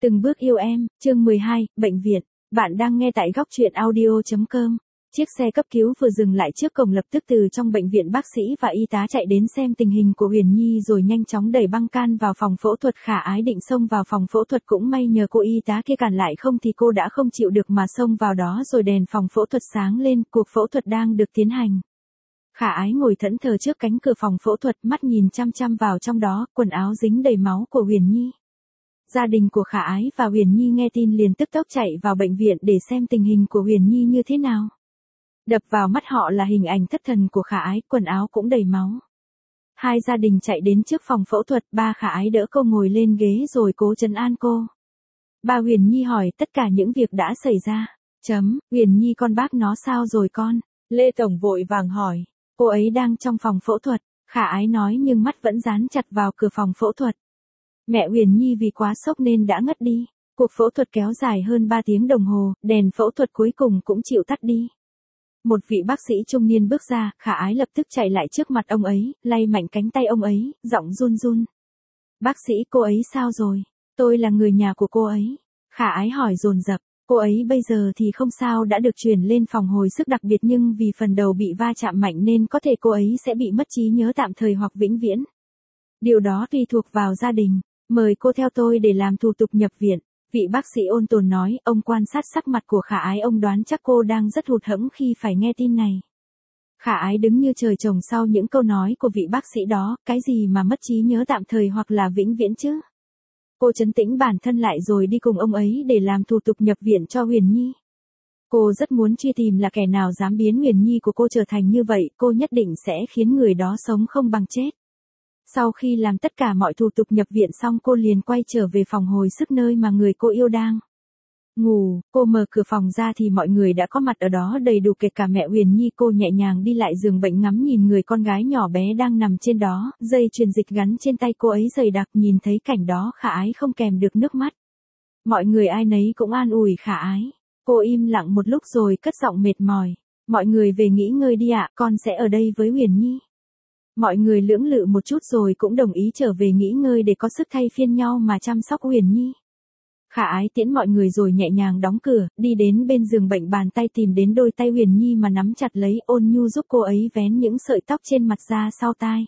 Từng bước yêu em, chương 12, bệnh viện. Bạn đang nghe tại góc truyện audio.com. Chiếc xe cấp cứu vừa dừng lại trước cổng, lập tức từ trong bệnh viện bác sĩ và y tá chạy đến xem tình hình của Huyền Nhi rồi nhanh chóng đẩy băng can vào phòng phẫu thuật. Khả Ái định xông vào phòng phẫu thuật, cũng may nhờ cô y tá kia cản lại, không thì cô đã không chịu được mà xông vào đó rồi. Đèn phòng phẫu thuật sáng lên, cuộc phẫu thuật đang được tiến hành. Khả Ái ngồi thẫn thờ trước cánh cửa phòng phẫu thuật, mắt nhìn chăm chăm vào trong đó, quần áo dính đầy máu của Huyền Nhi. Gia đình của Khả Ái và Huyền Nhi nghe tin liền tức tốc chạy vào bệnh viện để xem tình hình của Huyền Nhi như thế nào. Đập vào mắt họ là hình ảnh thất thần của Khả Ái, quần áo cũng đầy máu. Hai gia đình chạy đến trước phòng phẫu thuật, ba Khả Ái đỡ cô ngồi lên ghế rồi cố trấn an cô. Ba Huyền Nhi hỏi tất cả những việc đã xảy ra. Huyền Nhi con bác nó sao rồi con? Lê Tổng vội vàng hỏi. Cô ấy đang trong phòng phẫu thuật, Khả Ái nói nhưng mắt vẫn dán chặt vào cửa phòng phẫu thuật. Mẹ Huyền Nhi vì quá sốc nên đã ngất đi. Cuộc phẫu thuật kéo dài hơn 3 tiếng đồng hồ, đèn phẫu thuật cuối cùng cũng chịu tắt đi. Một vị bác sĩ trung niên bước ra, Khả Ái lập tức chạy lại trước mặt ông ấy, lay mạnh cánh tay ông ấy, giọng run run. Bác sĩ, cô ấy sao rồi? Tôi là người nhà của cô ấy. Khả Ái hỏi dồn dập. Cô ấy bây giờ thì không sao, đã được chuyển lên phòng hồi sức đặc biệt, nhưng vì phần đầu bị va chạm mạnh nên có thể cô ấy sẽ bị mất trí nhớ tạm thời hoặc vĩnh viễn. Điều đó tùy thuộc vào gia đình. Mời cô theo tôi để làm thủ tục nhập viện. Vị bác sĩ ôn tồn nói. Ông quan sát sắc mặt của Khả Ái, ông đoán chắc cô đang rất hụt hẫng khi phải nghe tin này. Khả Ái đứng như trời trồng sau những câu nói của vị bác sĩ đó. Cái gì mà mất trí nhớ tạm thời hoặc là vĩnh viễn chứ? Cô trấn tĩnh bản thân lại rồi đi cùng ông ấy để làm thủ tục nhập viện cho Huyền Nhi. Cô rất muốn truy tìm là kẻ nào dám biến Huyền Nhi của cô trở thành như vậy, cô nhất định sẽ khiến người đó sống không bằng chết. Sau khi làm tất cả mọi thủ tục nhập viện xong, cô liền quay trở về phòng hồi sức nơi mà người cô yêu đang ngủ. Cô mở cửa phòng ra thì mọi người đã có mặt ở đó đầy đủ, kể cả mẹ Huyền Nhi. Cô nhẹ nhàng đi lại giường bệnh, ngắm nhìn người con gái nhỏ bé đang nằm trên đó, dây truyền dịch gắn trên tay cô ấy dày đặc. Nhìn thấy cảnh đó, Khả Ái không kèm được nước mắt. Mọi người ai nấy cũng an ủi Khả Ái. Cô im lặng một lúc rồi cất giọng mệt mỏi. Mọi người về nghỉ ngơi đi ạ, con sẽ ở đây với Huyền Nhi. Mọi người lưỡng lự một chút rồi cũng đồng ý trở về nghỉ ngơi để có sức thay phiên nhau mà chăm sóc Huyền Nhi. Khả Ái tiễn mọi người rồi nhẹ nhàng đóng cửa, đi đến bên giường bệnh, bàn tay tìm đến đôi tay Huyền Nhi mà nắm chặt lấy, ôn nhu giúp cô ấy vén những sợi tóc trên mặt ra sau tai.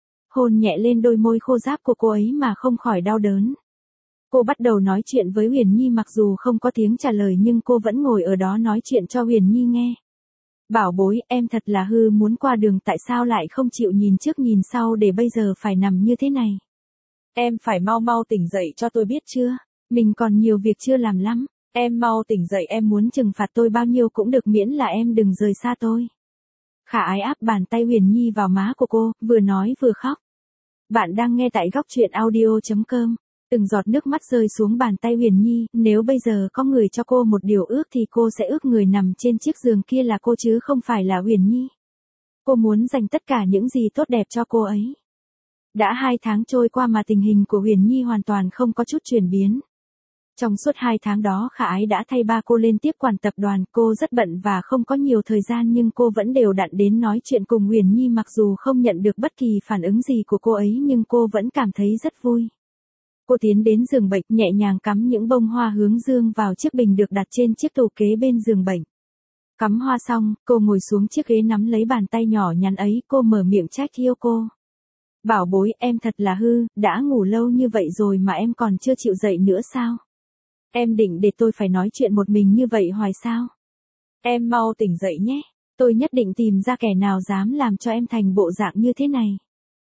Hôn nhẹ lên đôi môi khô ráp của cô ấy mà không khỏi đau đớn. Cô bắt đầu nói chuyện với Huyền Nhi, mặc dù không có tiếng trả lời nhưng cô vẫn ngồi ở đó nói chuyện cho Huyền Nhi nghe. Bảo bối, em thật là hư, muốn qua đường tại sao lại không chịu nhìn trước nhìn sau để bây giờ phải nằm như thế này. Em phải mau mau tỉnh dậy cho tôi biết chưa? Mình còn nhiều việc chưa làm lắm. Em mau tỉnh dậy, em muốn trừng phạt tôi bao nhiêu cũng được, miễn là em đừng rời xa tôi. Khả Ái áp bàn tay Huyền Nhi vào má của cô, vừa nói vừa khóc. Bạn đang nghe tại góc truyện audio.com. Từng giọt nước mắt rơi xuống bàn tay Huyền Nhi. Nếu bây giờ có người cho cô một điều ước thì cô sẽ ước người nằm trên chiếc giường kia là cô chứ không phải là Huyền Nhi. Cô muốn dành tất cả những gì tốt đẹp cho cô ấy. Đã 2 tháng trôi qua mà tình hình của Huyền Nhi hoàn toàn không có chút chuyển biến. Trong suốt 2 tháng đó, Khả Ái đã thay ba cô lên tiếp quản tập đoàn. Cô rất bận và không có nhiều thời gian, nhưng cô vẫn đều đặn đến nói chuyện cùng Huyền Nhi. Mặc dù không nhận được bất kỳ phản ứng gì của cô ấy nhưng cô vẫn cảm thấy rất vui. Cô tiến đến giường bệnh, nhẹ nhàng cắm những bông hoa hướng dương vào chiếc bình được đặt trên chiếc tủ kế bên giường bệnh. Cắm hoa xong, cô ngồi xuống chiếc ghế nắm lấy bàn tay nhỏ nhắn ấy, cô mở miệng trách yêu cô. Bảo bối, em thật là hư, đã ngủ lâu như vậy rồi mà em còn chưa chịu dậy nữa sao? Em định để tôi phải nói chuyện một mình như vậy hoài sao? Em mau tỉnh dậy nhé, tôi nhất định tìm ra kẻ nào dám làm cho em thành bộ dạng như thế này.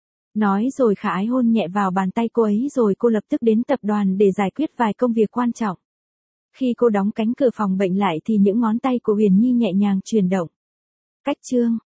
Nói rồi Khả Ái hôn nhẹ vào bàn tay cô ấy rồi cô lập tức đến tập đoàn để giải quyết vài công việc quan trọng. Khi cô đóng cánh cửa phòng bệnh lại thì những ngón tay của Huyền Nhi nhẹ nhàng chuyển động. Cách chương